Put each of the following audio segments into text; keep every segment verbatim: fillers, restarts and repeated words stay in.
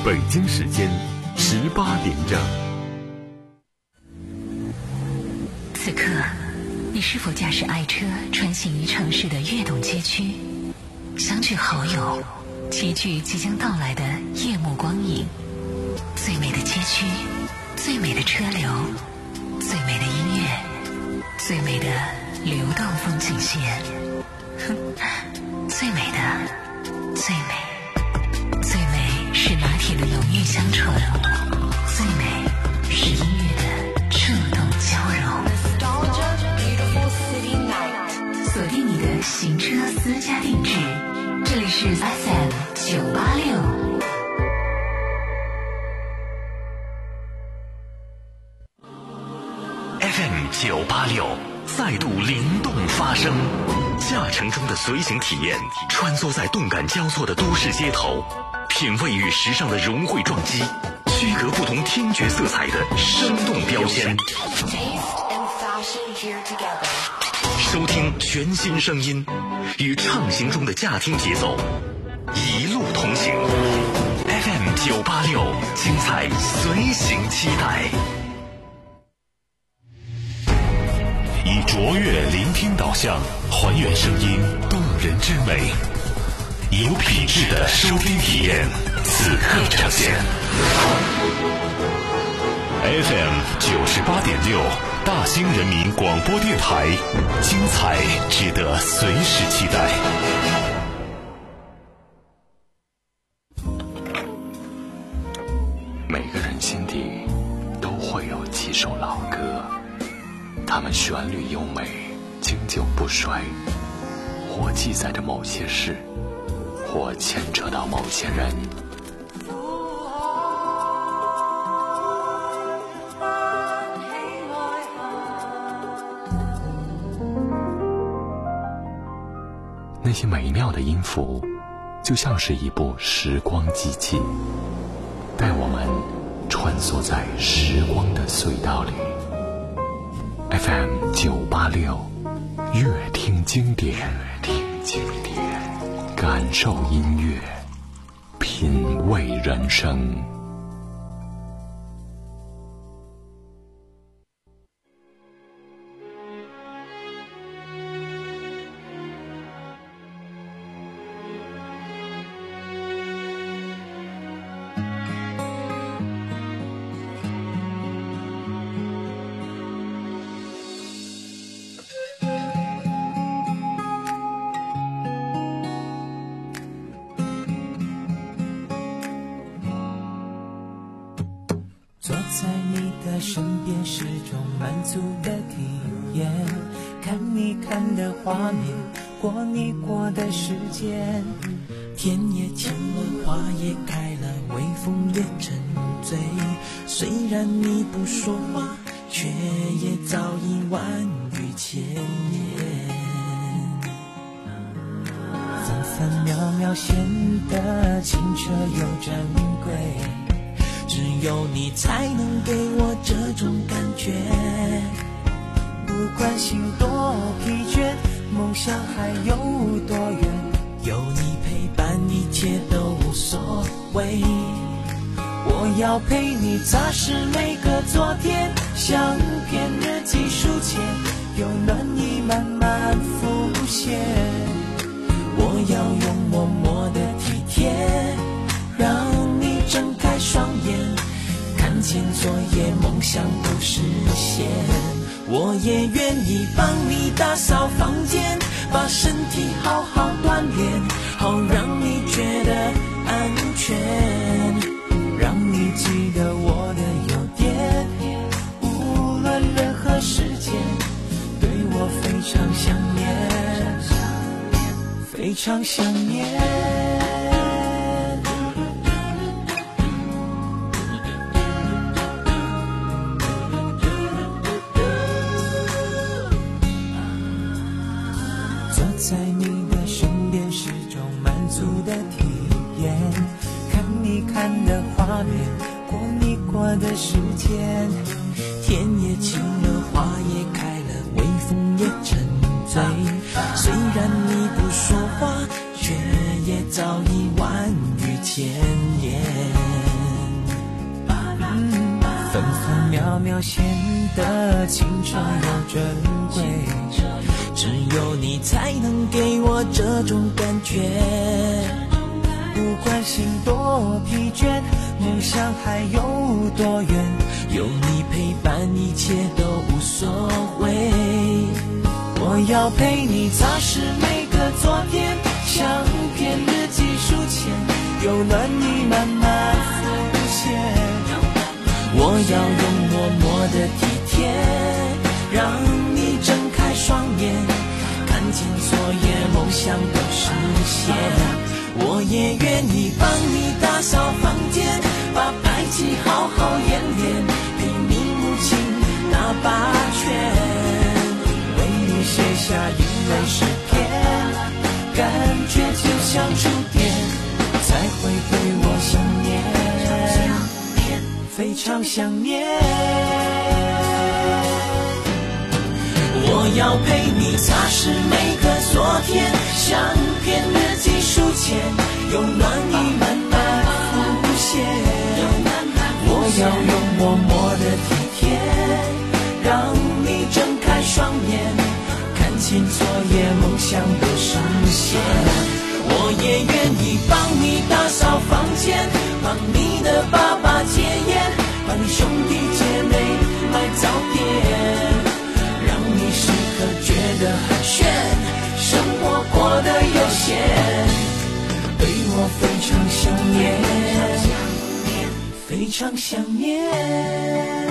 北京时间十八点整。 此刻，你是否驾驶爱车穿行于城市的跃动街区，相聚好友，齐聚即将到来的夜幕光影？最美的街区，最美的车流，最美的音乐，最美的流动风景线，哼，最美的，最美，最美是拿铁的浓郁香醇，最美是音乐的触动交融。锁定你的行车私家定制，这里是 F M 九八六。 F M 九八六再度灵动发声，驾乘中的随行体验，穿梭在动感交错的都市街头，品味与时尚的融汇撞击，区隔不同听觉色彩的生动标签。收听全新声音，与畅行中的驾听节奏一路同行。F M 九八六，精彩随行期待。以卓越聆听导向，还原声音动人之美，有品质的收听体验，此刻呈现。F M 九十八点六，大兴人民广播电台，精彩值得随时期待。每个人心底都会有几首老歌，它们旋律优美，经久不衰，或记载着某些事，或牵扯到某些人。那些美妙的音符，就像是一部时光机器，带我们穿梭在时光的隧道里。F M 九八六，乐听经典，乐听经典，感受音乐，品味人生。 坐在你的身边是种满足的体验，看你看的画面，过你过的时间，天也晴了，花也开了，微风也沉醉，虽然你不说话，却也早已万语千言，分分秒秒显得清澈又珍贵，只有你才能给我这种感觉，不管心多疲倦，梦想还有多远，有你陪伴一切都无所谓，我要陪你擦拭每个昨天，像片日记书签，有暖意慢慢浮现，我要用默默的体贴，让你睁开双眼，看见昨夜梦想都实现，我也愿意帮你打扫房间，把身体好好锻炼，好让你觉得安全，让你记得我的优点，无论任何时间，对我非常想念，非常想念。在你的身边是种满足的体验，看你看的画面，过你过的时间，天也晴了，花也开了，微风也沉醉，虽然你不说话，却也早已万语千言， 分分秒秒显得清澈又珍贵，只有你才能给我这种感觉。不管心多疲倦，梦想还有多远，有你陪伴一切都无所谓。我要陪你擦拭每个昨天，像篇日记书签，有暖意慢慢浮现。我要用默默的体贴，让你睁开双眼，看见昨夜梦想都实现。我也愿意帮你打扫房间，把排气好好演练，陪你母亲打八拳，为你写下英文诗篇，感觉就像触电，才会对我想念，非常想念。我要陪你擦拭每个昨天，像篇日记书签，有暖意慢慢浮现。我要用默默的体贴，让你睁开双眼，看见昨夜梦想都实现。我也愿意帮你打扫房间，帮你的爸爸戒烟，帮你兄弟姐妹买早点，让你时刻觉得很炫，生活过得悠闲，对我非常想念，非常想念。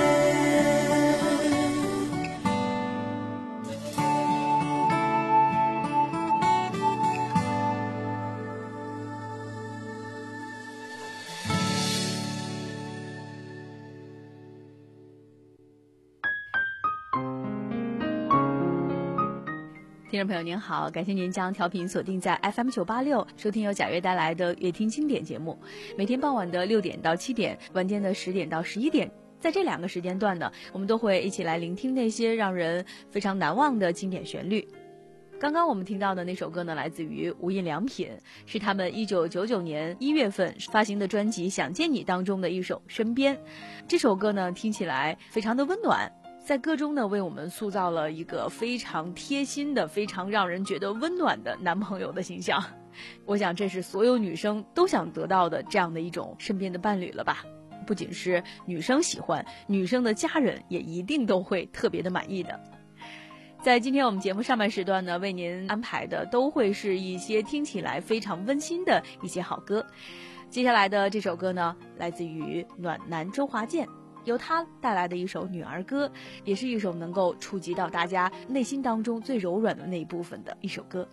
听众朋友您好，感谢您将调频锁定在 F M 九八六，收听由贾悦带来的乐听经典节目。每天傍晚的六点到七点，晚间的十点到十一点，在这两个时间段呢，我们都会一起来聆听那些让人非常难忘的经典旋律。刚刚我们听到的那首歌呢，来自于无印良品，是他们一九九九年一月份发行的专辑《想见你》当中的一首《身边》。这首歌呢，听起来非常的温暖，在歌中呢，为我们塑造了一个非常贴心的、非常让人觉得温暖的男朋友的形象。我想这是所有女生都想得到的这样的一种身边的伴侣了吧。不仅是女生喜欢，女生的家人也一定都会特别的满意的。在今天我们节目上半时段呢，为您安排的都会是一些听起来非常温馨的一些好歌。接下来的这首歌呢，来自于暖男周华健，由他带来的一首女儿歌，也是一首能够触及到大家内心当中最柔软的那一部分的一首歌。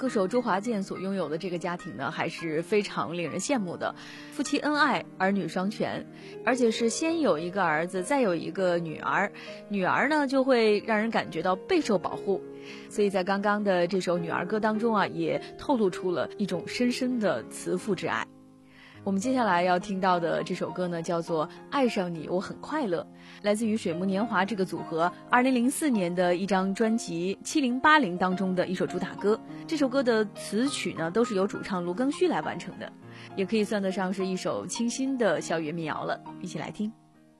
歌手周华健所拥有的这个家庭呢，还是非常令人羡慕的，夫妻恩爱，儿女双全，而且是先有一个儿子，再有一个女儿，女儿呢就会让人感觉到备受保护。所以在刚刚的这首女儿歌当中啊，也透露出了一种深深的慈父之爱。我们接下来要听到的这首歌呢，叫做《爱上你我很快乐》，来自于水木年华这个组合二零零四年的一张专辑七零八零当中的一首主打歌。这首歌的词曲呢，都是由主唱卢庚戌来完成的，也可以算得上是一首清新的校园民谣了。一起来听。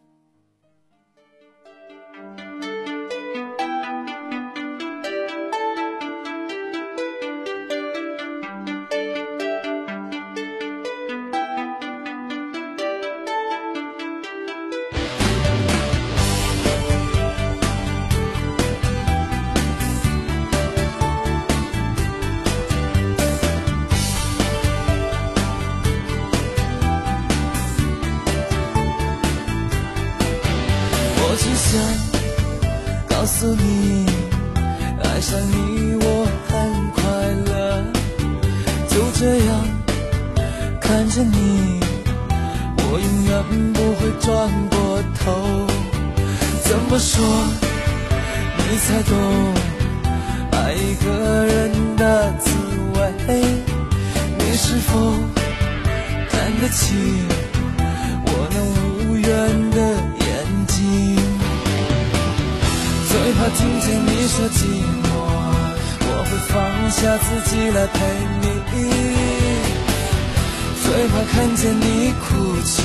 告诉你，爱上你我很快乐，就这样看着你，我永远不会转过头。怎么说你才懂爱一个人的滋味？你是否看得起我那无缘的眼睛？最怕听见你说寂寞，我会放下自己来陪你。最怕看见你哭泣，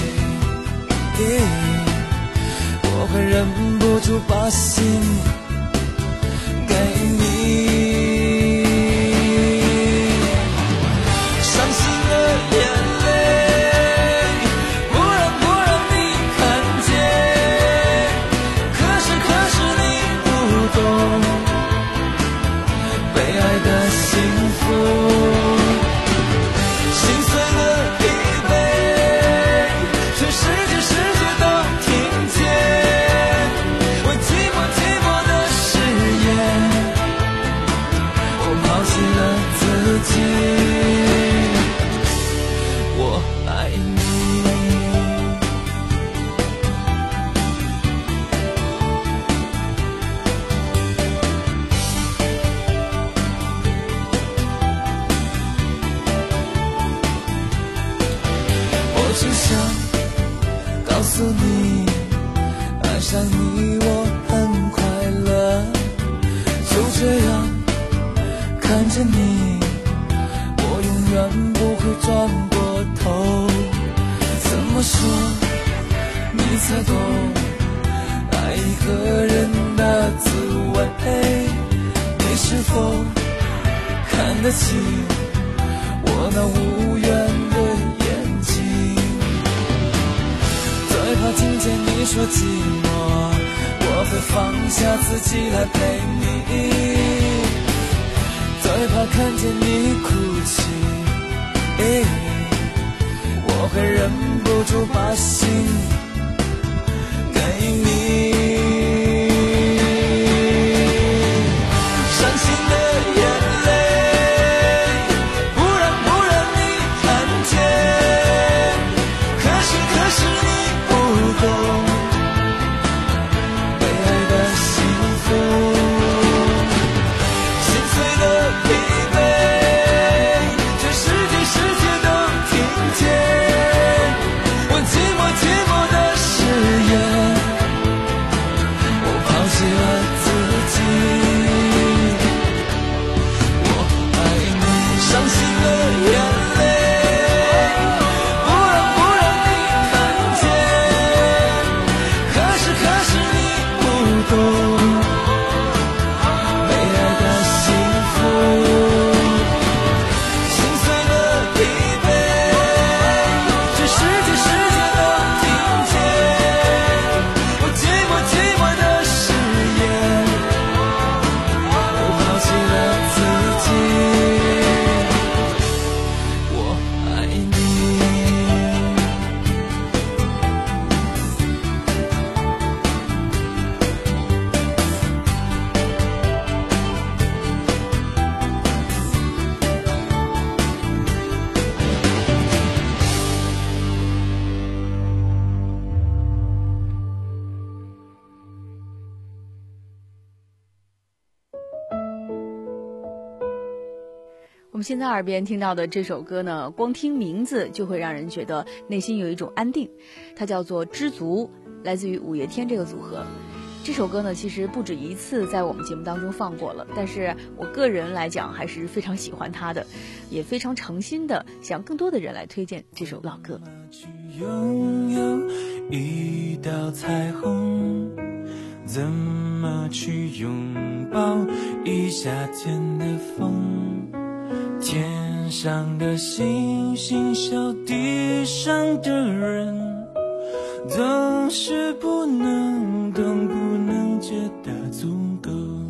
我会忍不住把心给你。伤心的眼泪不让不让你看见，可是可是你不懂被爱的幸福，心碎的疲惫全世界世界都听见，我寂寞寂寞的誓言，我抛弃了自己，我爱你。我只想告诉你，爱上你我很快乐，就这样看着你，我永远不会转过头。怎么说你才懂爱一个人的滋味？你是否看得起我那无缘的眼睛？最怕听见你说寂寞，我会放下自己来陪你。最怕看见你哭泣，我会忍不住把心给你。伤心的眼泪不让不让你看见，可是可是你不懂被爱的幸福，心碎的疲惫全世界世界都听见，我寂寞寂寞的誓言， 我们现在耳边听到的这首歌呢，光听名字就会让人觉得内心有一种安定，它叫做《知足》，来自于五月天这个组合。这首歌呢，其实不止一次在我们节目当中放过了，但是我个人来讲还是非常喜欢它的，也非常诚心的想更多的人来推荐这首老歌。 拥有一道彩虹，怎么去拥抱一夏天的风？天上的星星笑地上的人，总是不能懂，不能觉得足够。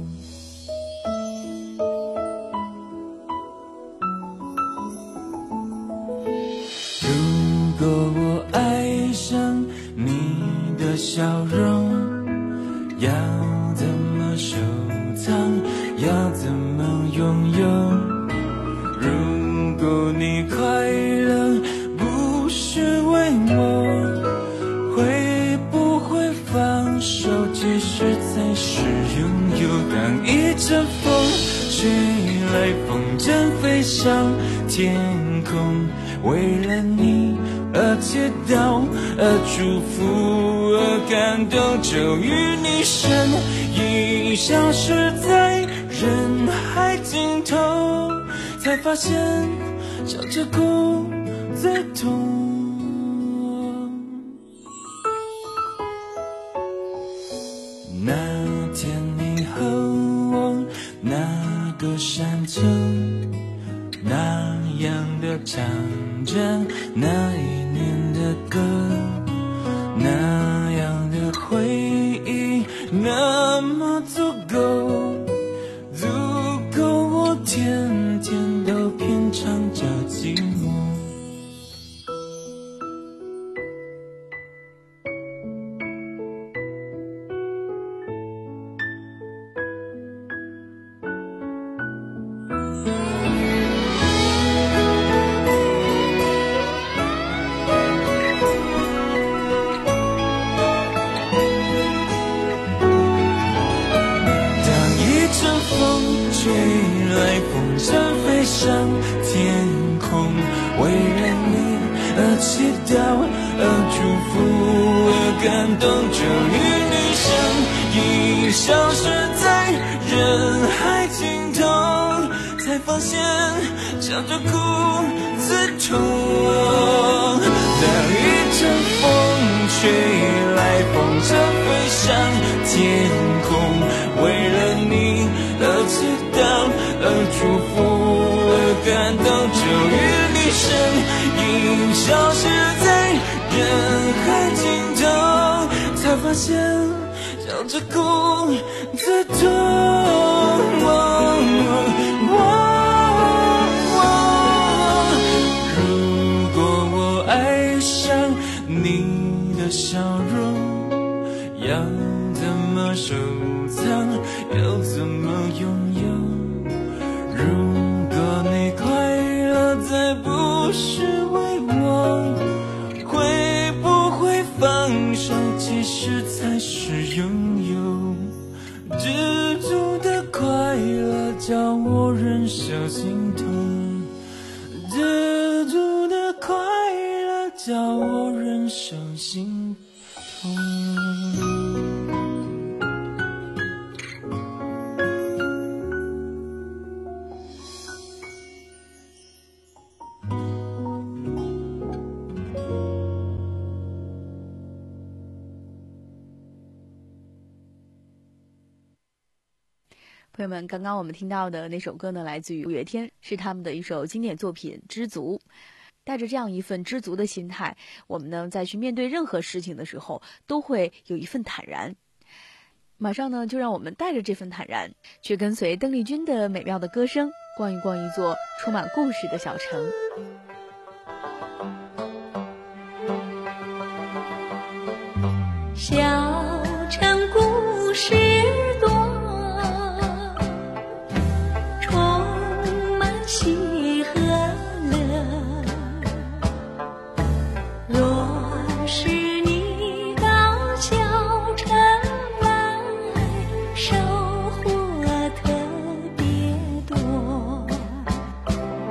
如果我爱上你的笑容，要怎么收藏，要怎么拥有？如果你快乐不是为我，会不会放手，其实才是拥有？当一阵风吹来，风筝飞上天空，为了你而祈祷，而祝福，而感动，终于你身影消失在人海尽头，才发现笑着哭最痛。那天你和我那个山丘，那样的唱着那一年的歌，那样的回忆那么足够，足够我天天都品尝着寂寞。吹来，风筝飞上天空，为了你而祈祷，而祝福，而感动，终于你身影消失在人海尽头，才发现笑着哭最痛。当一阵风吹来，风筝飞上天空，为了你而祈祷，而祝福，而感动，终于你身影消失在人海尽头，才发现笑着哭最痛。如果我爱上你的笑容，要怎么收藏，要怎么拥有？如果你快乐再不是为我，会不会放手，其实才是拥有？知足的快乐叫我忍受心痛，知足的快乐叫我忍受心痛。 朋友们，刚刚我们听到的那首歌呢，来自于五月天，是他们的一首经典作品《知足》。带着这样一份知足的心态，我们呢在去面对任何事情的时候，都会有一份坦然。马上呢，就让我们带着这份坦然，去跟随邓丽君的美妙的歌声，逛一逛一座充满故事的小城。 小城故事多，充满喜和乐。若是你到小城来，收获特别多。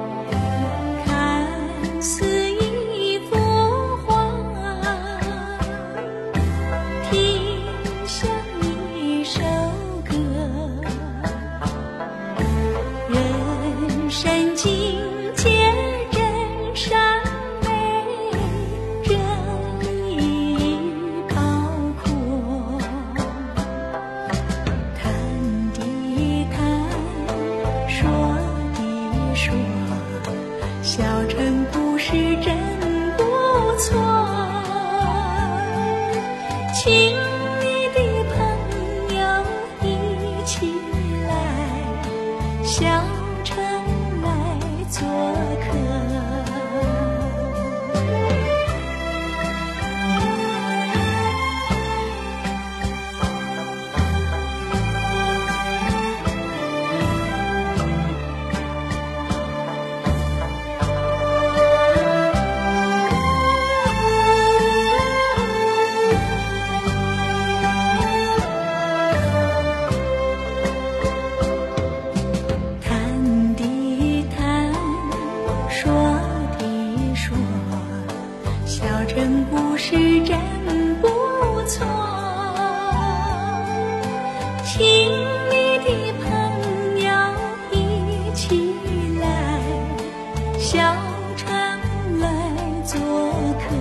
是真不错，亲密的朋友一起来，小船来做客。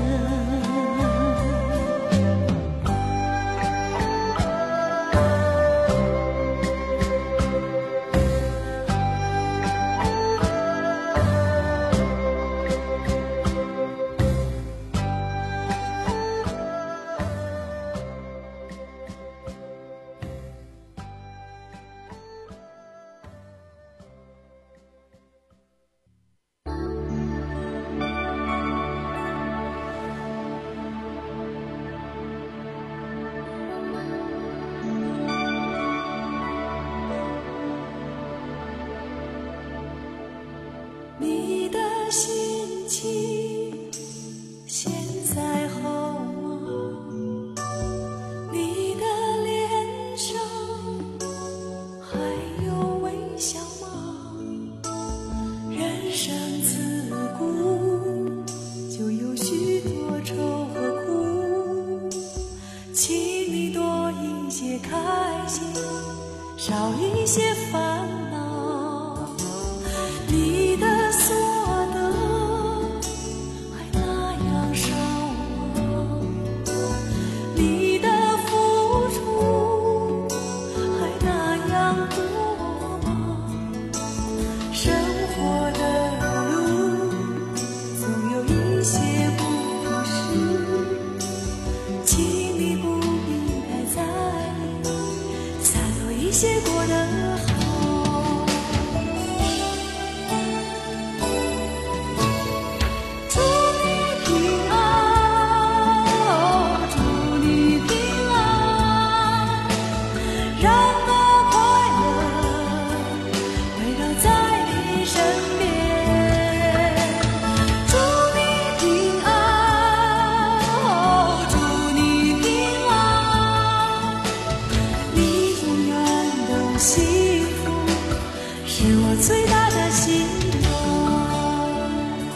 你的心情现在好吗？你的脸上还有微笑吗？人生自古就有许多愁和苦，请你多一些开心，少一些烦恼。你的所得还那样少吗？你的付出还那样多吗？生活的路总有一些不平事，请你不必太在意，洒脱一些过得好。最大的希望。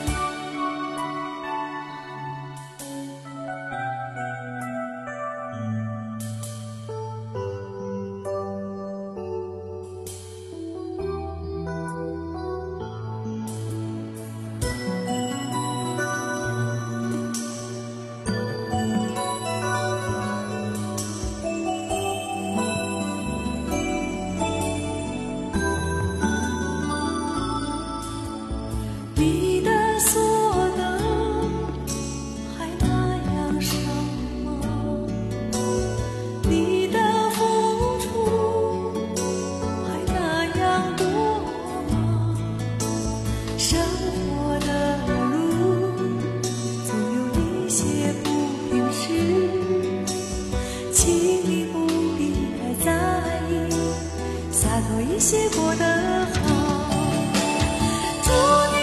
你的所得还那样少吗？你的付出还那样多吗？生活的路总有一些不平事，请你不必太在意，洒脱一些过得好。祝你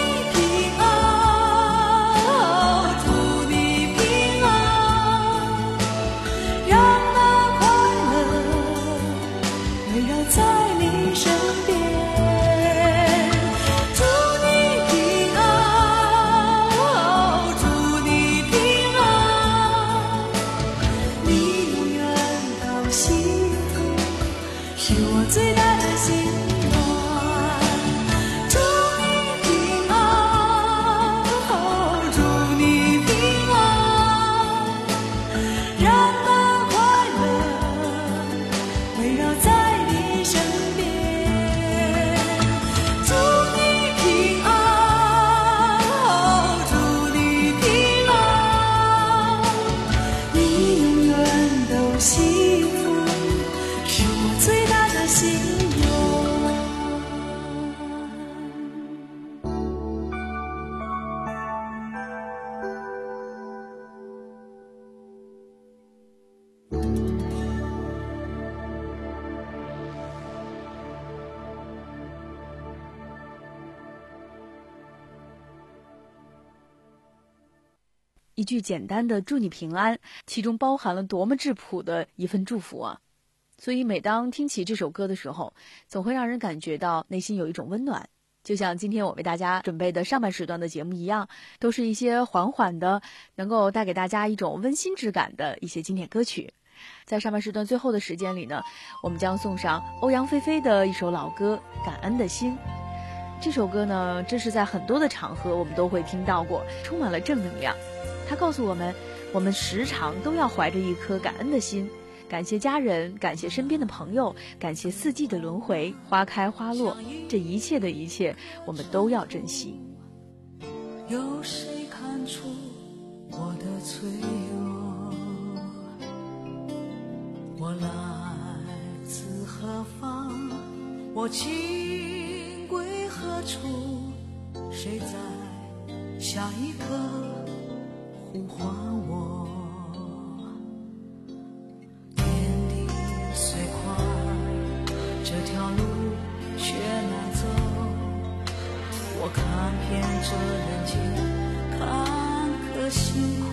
是我最大的心愿。祝你平安，祝你平安，让那快乐围绕在你身边。祝你平安，祝你平安，你永远都幸福。是我最大的心愿。 一句简单的祝你平安，其中包含了多么质朴的一份祝福啊！所以每当听起这首歌的时候，总会让人感觉到内心有一种温暖。 就像今天我为大家准备的上半时段的节目一样，都是一些缓缓的，能够带给大家一种温馨质感的一些经典歌曲。在上半时段最后的时间里呢，我们将送上欧阳菲菲的一首老歌《感恩的心》。这首歌呢，这是在很多的场合我们都会听到过，充满了正能量。它告诉我们，我们时常都要怀着一颗感恩的心，感谢家人，感谢身边的朋友，感谢四季的轮回，花开花落，这一切的一切我们都要珍惜。 有谁看出我的脆弱？我来自何方？我情归何处？谁在下一刻呼唤我？天地虽宽，这条路却难走。我看遍这人间坎坷辛苦，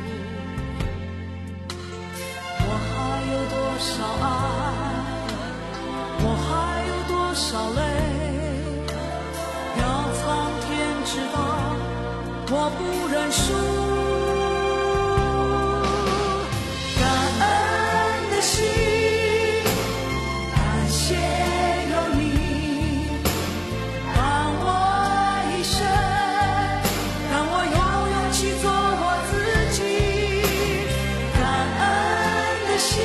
我还有多少爱，我还有多少泪，要苍天知道，我不认输。感恩的心，感谢有你伴我一生，让我有勇气做我自己。感恩的心，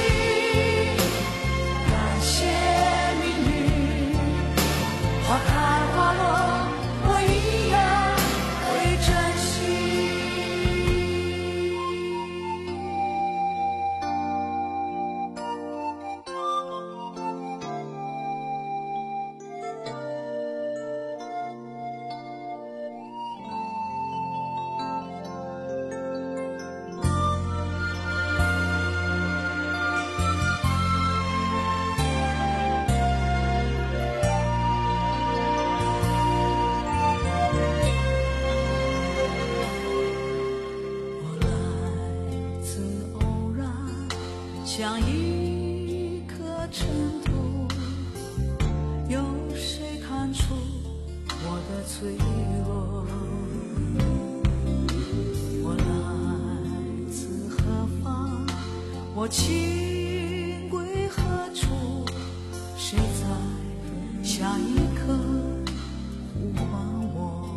感谢命运，花开花落，我一样会珍惜。我来自偶然，像一颗尘土，有谁看出我的脆弱？我来自何方？我情归何处？谁在下一刻呼唤我？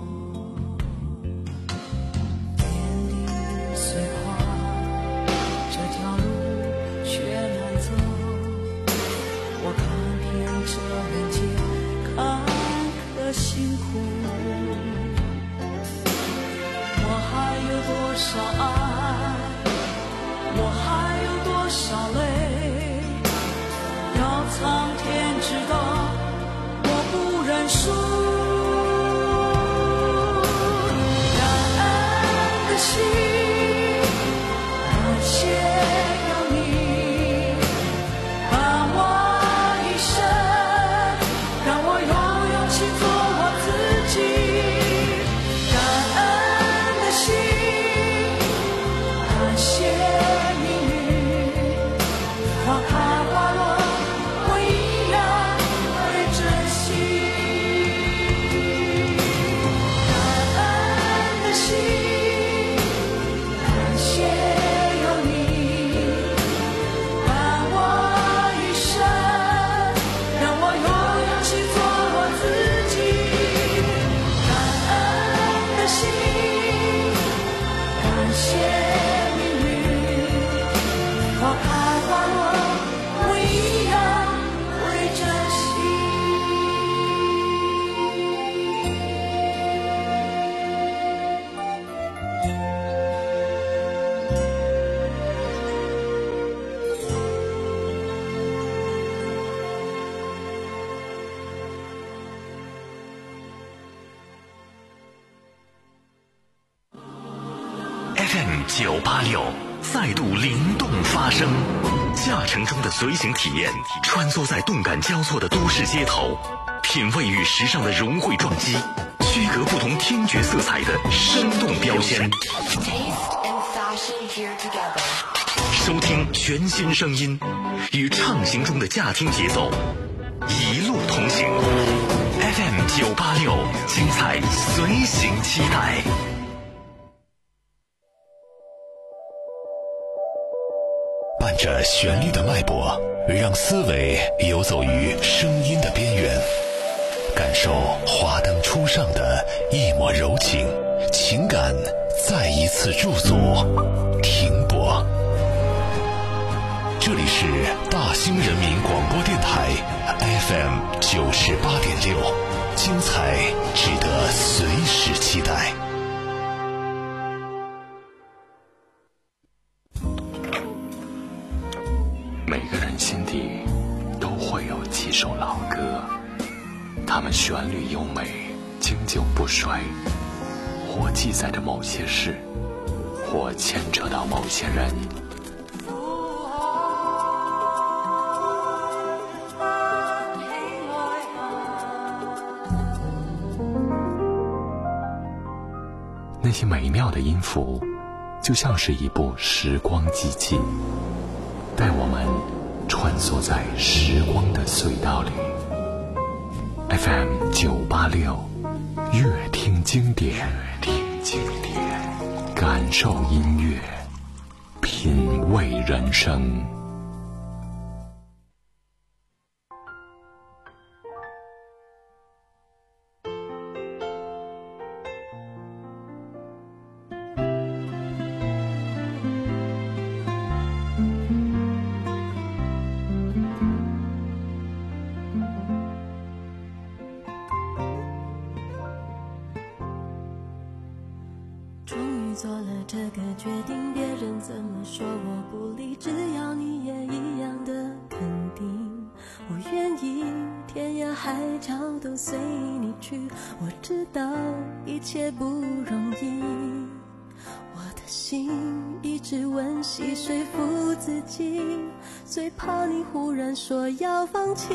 天地虽宽，这条路却难走。我看遍这人间坎坷辛苦，我还有多少爱，我还有多少泪，要苍天知道，我不认输。感恩的心，感谢有你伴我一生，让我有勇气做我自己。感恩的心，感谢命运，花开花落，我一样会珍惜。感恩的心，感谢有你伴我一生，让我有勇气做我自己。感恩的心，感谢命运，花开花落，我一样会珍惜。 F M 九八六再度灵动发声，驾乘中的随行体验，穿梭在动感交错的都市街头，品味与时尚的融汇撞击，区隔不同听觉色彩的生动标签。收听全新声音，与畅行中的驾听节奏，一路同行。 F M 九八六，精彩随行期待。伴着旋律的脉搏，让思维游走于声音的边缘，感受华灯初上的一抹柔情，情感再一次驻足停泊。这里是大兴人民广播电台 F M 九十八点六，精彩值得随时期待。 每个人心底都会有几首老歌，它们旋律优美，经久不衰，或记载着某些事，或牵扯到某些人。那些美妙的音符，就像是一部时光机器，带我们穿梭在时光的隧道里。 F M 九八六，乐听经典，乐听经典，感受音乐，品味人生。 做了这个决定，别人怎么说我不理，只要你也一样的肯定，我愿意天涯海角都随你去。我知道一切不容易，我的心一直温习说服自己，最怕你忽然说要放弃。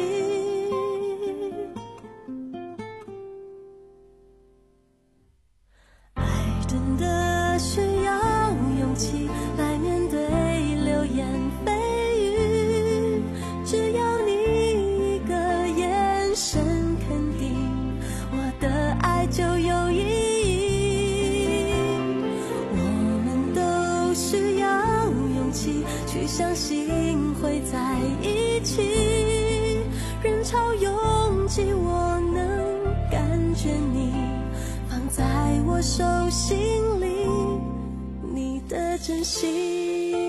爱真的需要勇气来面对流言蜚语，只要你一个眼神肯定，我的爱就有意义。我们都需要勇气去相信会在一起，人潮拥挤我能感觉你放在我手心里，你的真心。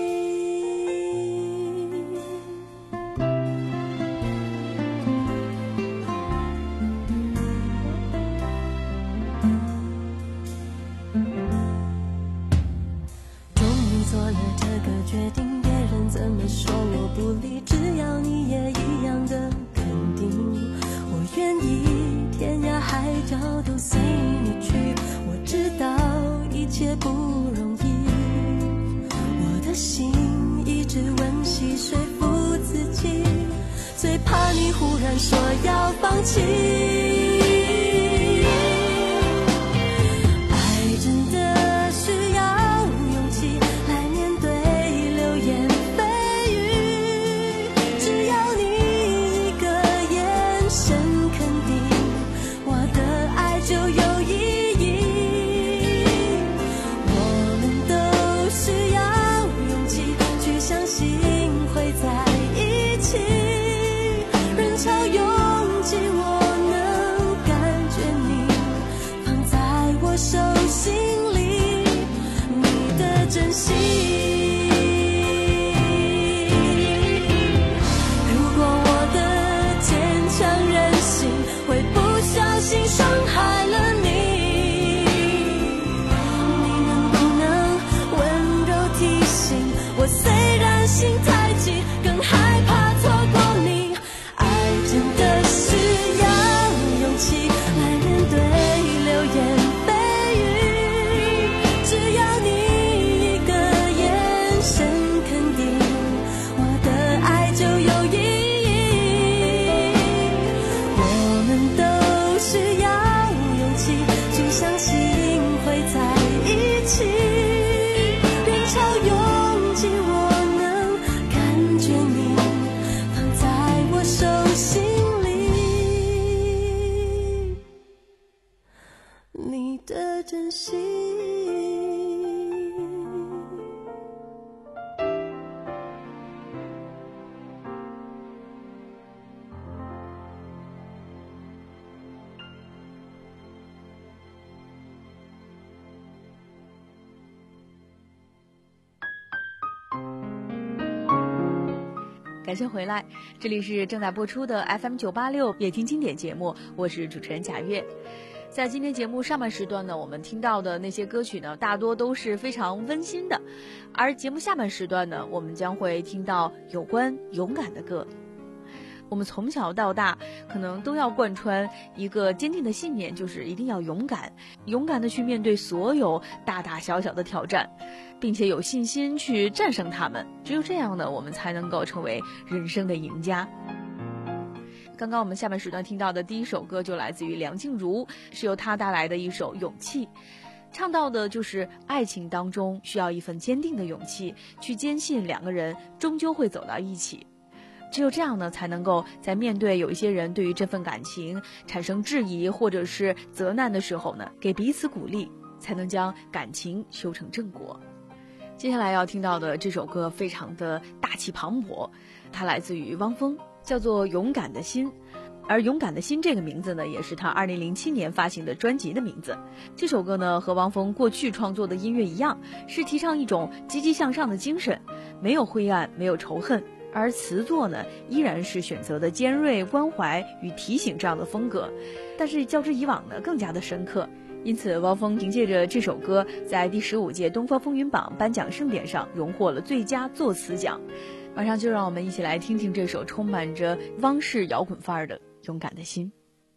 终于做了这个决定，别人怎么说我不理，只要你也一样的肯定，我愿意天涯海角都随你去。我知道一切不容易，我的心一直温习说服自己，最怕你忽然说要放弃。爱真的需要勇气来面对流言蜚语，只要你一个眼神肯定，我的爱就有意义。我们都需要勇气去相信会在一起，人潮拥挤我能感觉你放在我手心里，你的真心。如果我的坚强任性会不小心伤害了你，你能不能温柔提醒我，虽然心太急，更害怕错过你。爱真的需要勇气来面对流言蜚语，只要你一个眼神肯定，我的爱就有意义。我们都需要勇气去相信会在一起，人潮拥挤我能感觉你珍惜。 感谢回来，这里是正在播出的 F M 九八六夜听经典节目，我是主持人贾月。在今天节目上半时段呢，我们听到的那些歌曲呢，大多都是非常温馨的，而节目下半时段呢，我们将会听到有关勇敢的歌。我们从小到大可能都要贯穿一个坚定的信念，就是一定要勇敢，勇敢的去面对所有大大小小的挑战，并且有信心去战胜他们。只有这样呢，我们才能够成为人生的赢家。刚刚我们下半时段听到的第一首歌就来自于梁静茹，是由她带来的一首《勇气》，唱到的就是爱情当中需要一份坚定的勇气，去坚信两个人终究会走到一起。只有这样呢，才能够在面对有一些人对于这份感情产生质疑或者是责难的时候呢，给彼此鼓励，才能将感情修成正果。接下来要听到的这首歌非常的大气磅礴，它来自于汪峰，叫做《勇敢的心》。而《勇敢的心》这个名字呢，也是他二零零七年发行的专辑的名字。这首歌呢，和汪峰过去创作的音乐一样，是提倡一种积极向上的精神，没有灰暗，没有仇恨。而词作呢，依然是选择的尖锐、关怀与提醒这样的风格，但是较之以往呢，更加的深刻。因此，汪峰凭借着这首歌，在第十五届东方风云榜颁奖盛典上荣获了最佳作词奖。马上就让我们一起来听听这首充满着汪式摇滚范儿的《勇敢的心》。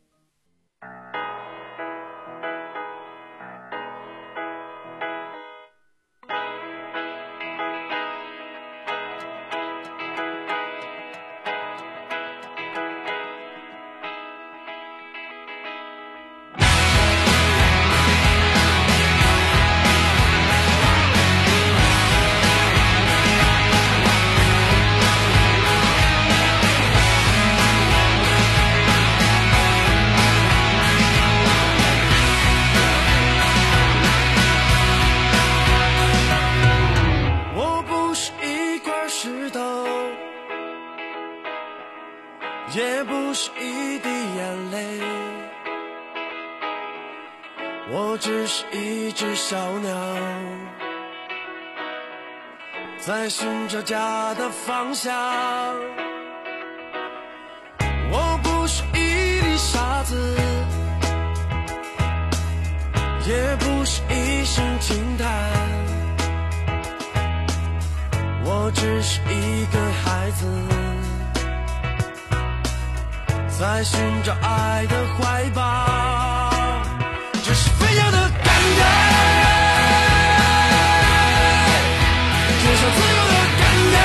也不是一滴眼泪，我只是一只小鸟，在寻找家的方向。我不是一粒沙子，也不是一声轻叹，我只是一个孩子，在寻找爱的怀抱，这是飞翔的感觉，就像自由的感觉，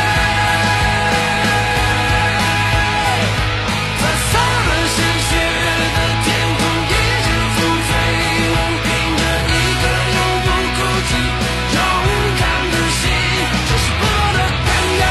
在洒满鲜血的天空，一直风飞舞，凭着一颗永不哭泣勇敢的心，这是不老的感觉，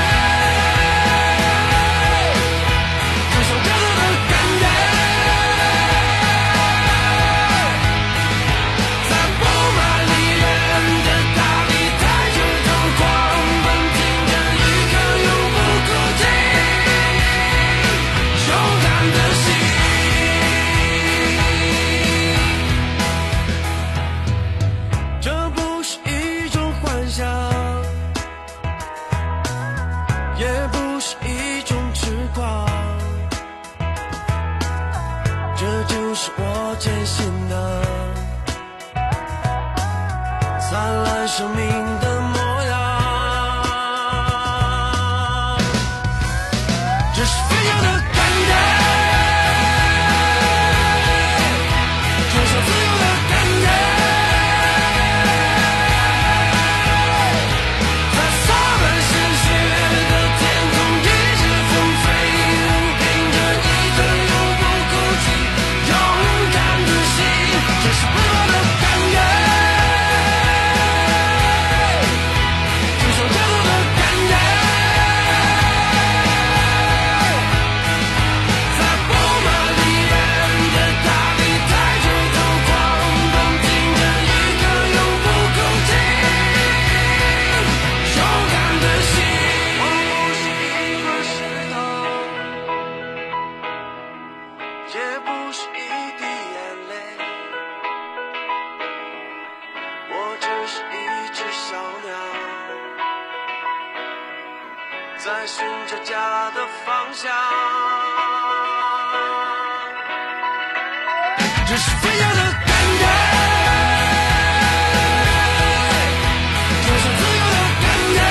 灿烂生命的模样，这是飞翔的感觉，就像自由的感觉，在洒满鲜血的天空，一直风飞舞，凭着一颗永不哭泣勇敢的心，这是不老的感觉。 在寻找家的方向。这是飞翔的感觉，就像自由的感觉，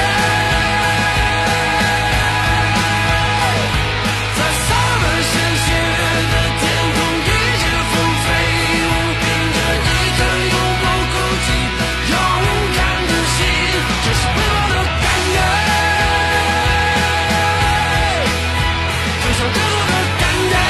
在洒满鲜血的天空，一只风飞舞，凭着一颗永不孤寂、勇敢的心。这是奔跑的感觉，就像振作的感觉。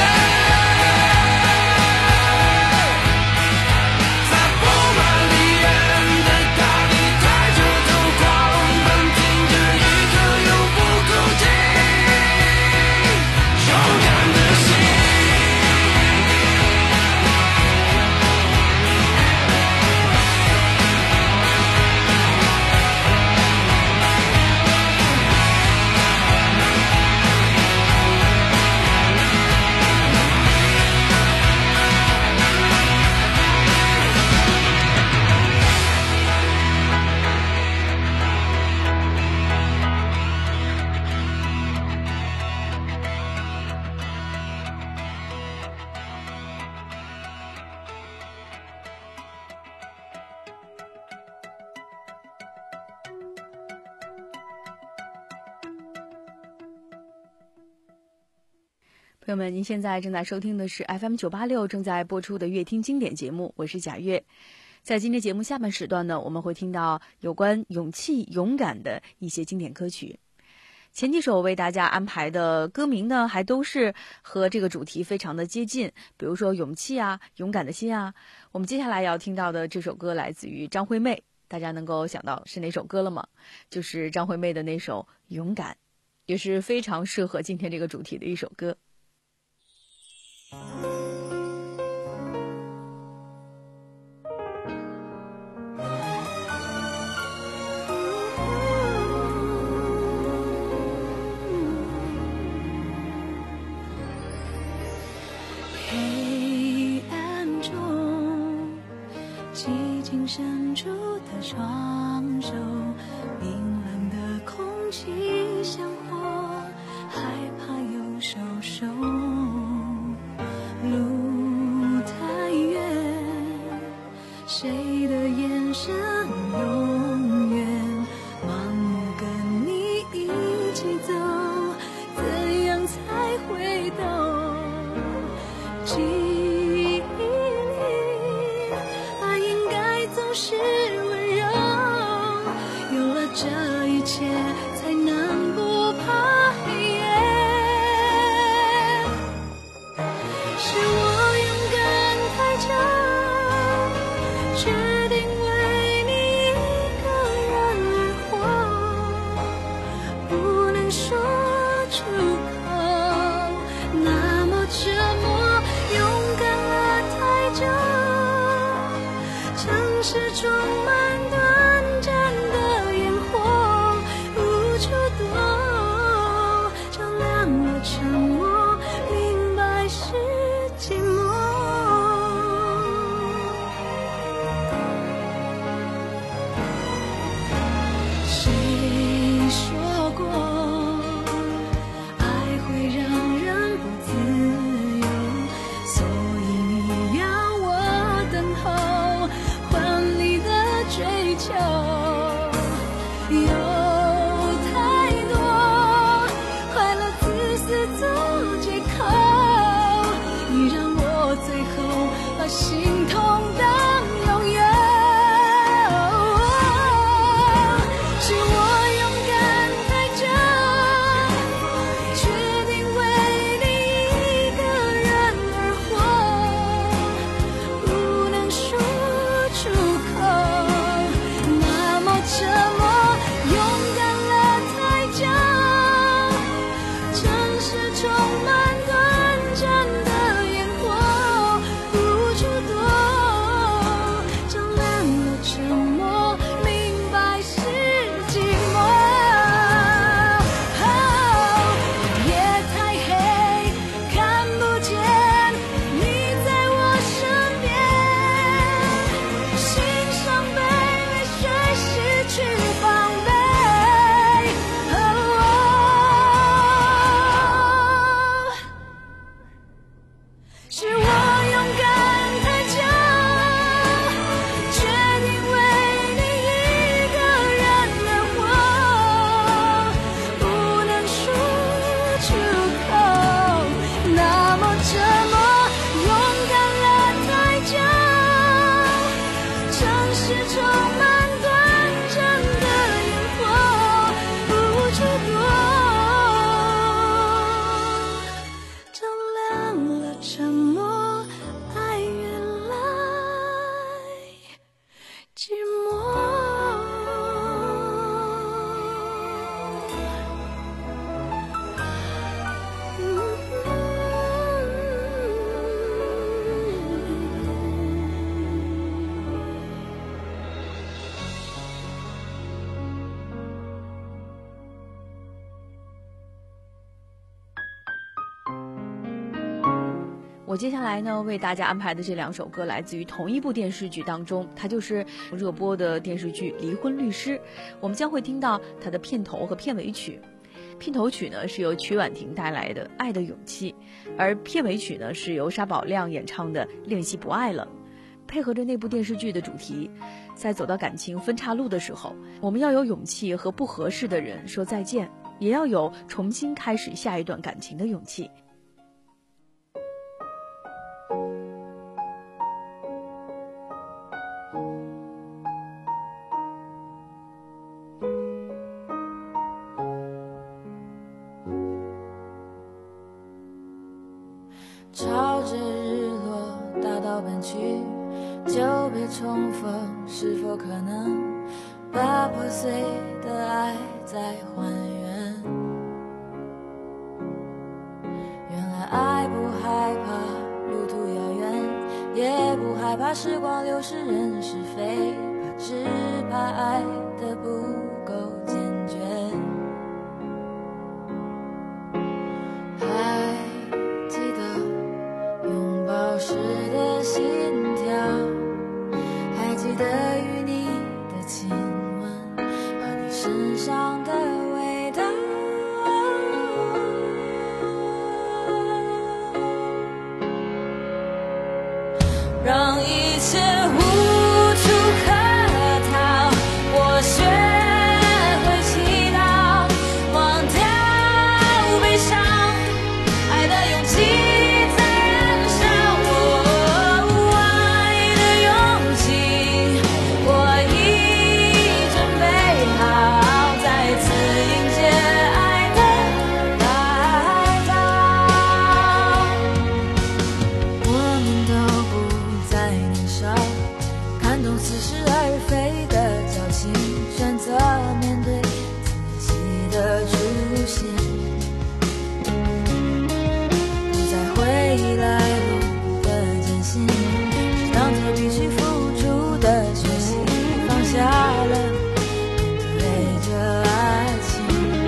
朋友们，您现在正在收听的是 F M 九八六正在播出的乐听经典节目，我是贾月。在今天节目下半时段呢，我们会听到有关勇气、勇敢的一些经典歌曲。前几首为大家安排的歌名呢，还都是和这个主题非常的接近，比如说勇气啊、勇敢的心啊。我们接下来要听到的这首歌来自于张惠妹，大家能够想到是哪首歌了吗？就是张惠妹的那首《勇敢》，也是非常适合今天这个主题的一首歌。 黑暗中，寂静深处的双手，冰冷的空气像火，害怕又受伤。路太远，谁的眼神永远盲目跟你一起走，怎样才会懂？记忆里，爱应该总是温柔，有了这一切，才能我接下来呢为大家安排的这两首歌来自于同一部电视剧当中，它就是热播的电视剧《离婚律师》。我们将会听到它的片头和片尾曲。片头曲呢是由曲婉婷带来的《爱的勇气》，而片尾曲呢是由沙宝亮演唱的《练习不爱了》。配合着那部电视剧的主题，在走到感情分岔路的时候，我们要有勇气和不合适的人说再见，也要有重新开始下一段感情的勇气。 朝着日落大道奔去，久别重逢，是否可能把破碎的爱再还原？原来爱不害怕路途遥远，也不害怕时光流逝人是非，怕只怕爱的不够坚决。还记得拥抱时的心跳，还记得与你的亲吻和你身上的味道，让一切无处可逃，我学会祈祷，忘掉悲伤，爱的勇气在燃烧，我爱的勇气，我已准备好再次迎接爱的来到。我们都不再年少，看懂似是而非的交情，选择面对自己的出现，不再回忆来路的艰辛，让这必须付出的学习，放下了面对着爱情。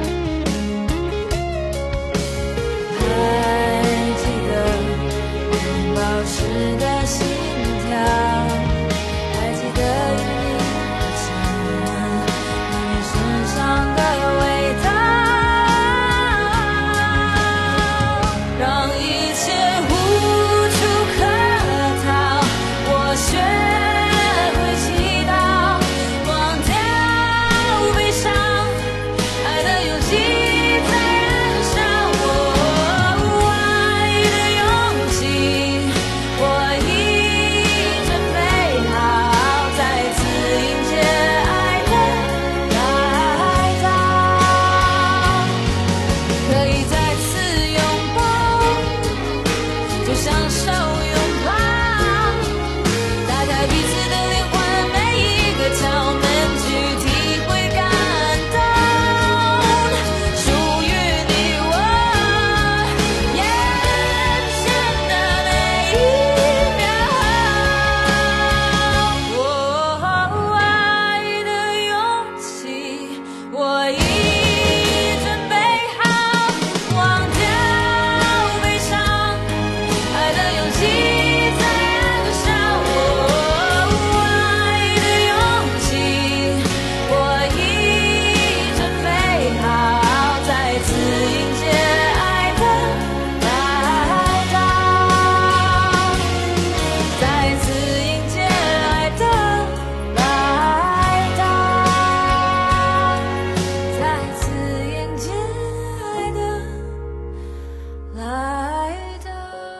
还记得拥抱时的心跳，还记得与你的亲吻和你身上的味道，让一切无处可逃，我学会祈祷，忘掉悲伤，爱的勇气在燃烧，我爱的勇气，我已准备好再次迎接爱的来到，可以再次拥抱，就享受拥抱，打开彼此的灵魂，每一个窍门去体会感动，属于你我眼前的每一秒，我爱的勇气，我已准备好，忘掉悲伤，爱的勇气在燃烧，我爱的勇气，我已准备好再次迎接爱的来到，再次迎接爱的来到，再次迎接爱的来到。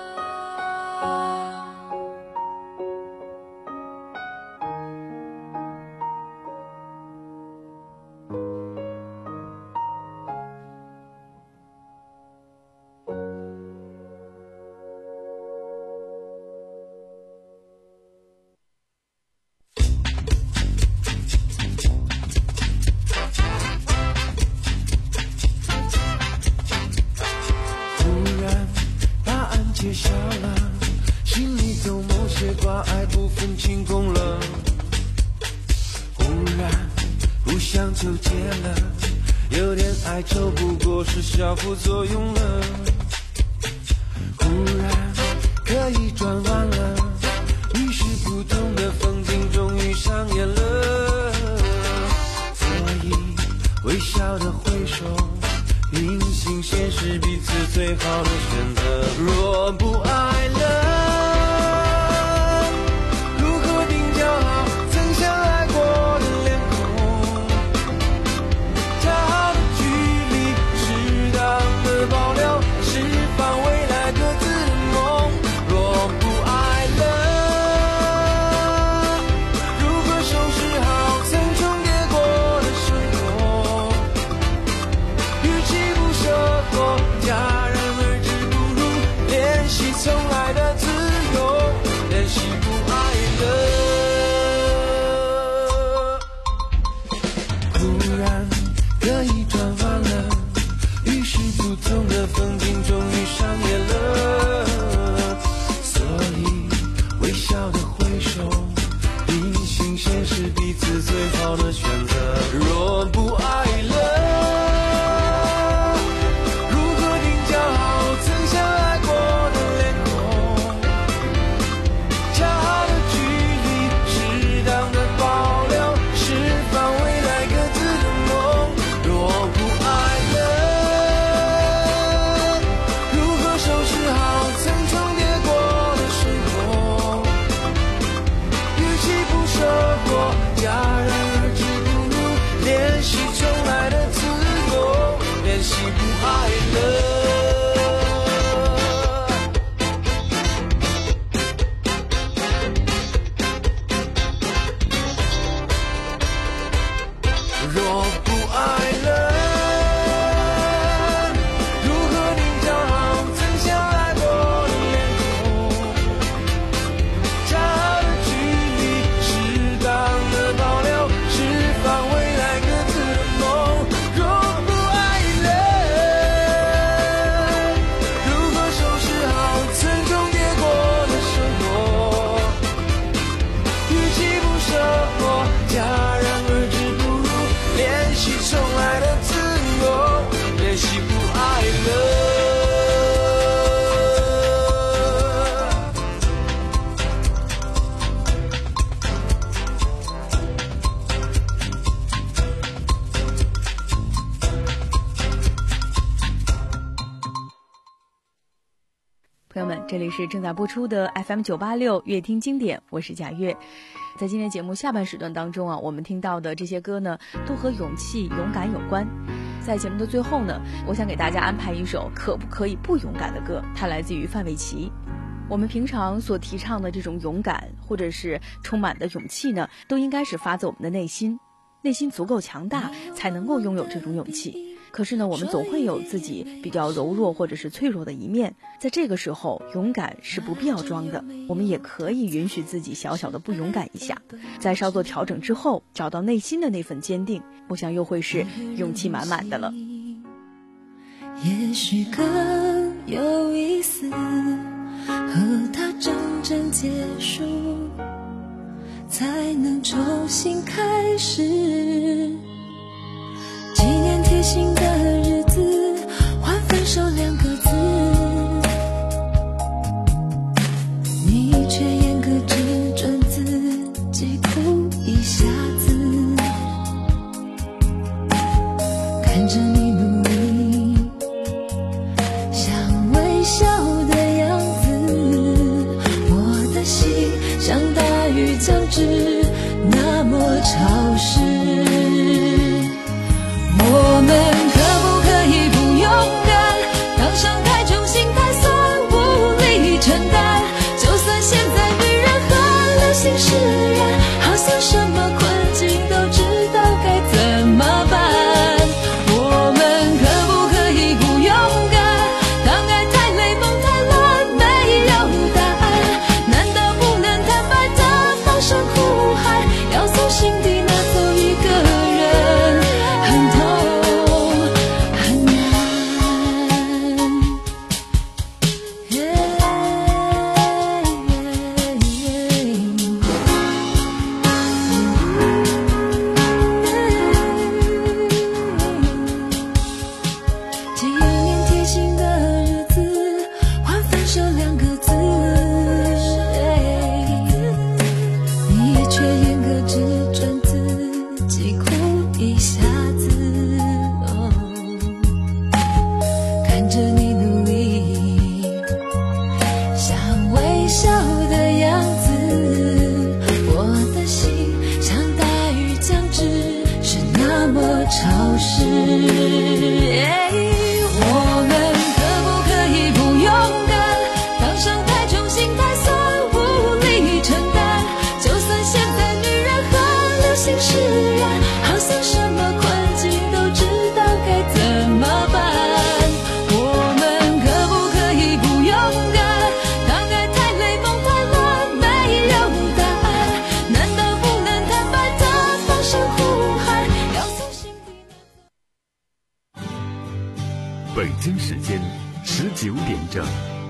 忽然答案揭晓了，心里头某些挂碍不分轻重了，忽然不想纠结了，有点哀愁不过是小副作用了，忽然可以转弯了，于是不同的风景终于上演了。所以微笑的挥手，平行线是彼此最好的选择。若不爱了，如何定调好曾相爱过的脸孔？恰好的距离，适当的保留，释放未来各自的梦。若不爱了，如何收拾好曾重叠过的生活？与其不舍过，戛然而止，不如练习从来的自由，练习不爱了。忽然可以转弯了，于是不同的风景终于上演了。所以微笑的挥手，平行线是彼此最好的选择。若不爱了，如何定调好曾相爱过的脸孔？恰好的距离，适当的保留，释放未来各自的梦。若不爱了，如何收拾好曾重叠过的生活？与其不舍过，戛然而止，不如练习重来的自由，练习不爱了。若不爱了，如何定调好曾相爱过的脸孔？恰好的距离，适当的保留，释放未来各自的梦。若不爱了，如何收拾好曾重叠过的生活？与其不舍过，戛然而止，不如练习重来的自由，练习不爱了。 朋友们，这里是正在播出的 F M 九八六乐听经典，我是贾月。在今天节目下半时段当中啊，我们听到的这些歌呢，都和勇气、勇敢有关。在节目的最后呢，我想给大家安排一首可不可以不勇敢的歌，它来自于范玮琪。我们平常所提倡的这种勇敢，或者是充满的勇气呢，都应该是发自我们的内心，内心足够强大，才能够拥有这种勇气。可是呢，我们总会有自己比较柔弱或者是脆弱的一面，在这个时候，勇敢是不必要装的，我们也可以允许自己小小的不勇敢一下，在稍作调整之后，找到内心的那份坚定，我想又会是勇气满满的了。 也许更有意思，和他真正结束，才能重新开始。纪念贴心的日子，换分手两个字，你却严格只准自己哭一下子。看着你努力想微笑的样子，我的心像大雨将至，那么潮湿。我们北京时间十九点整。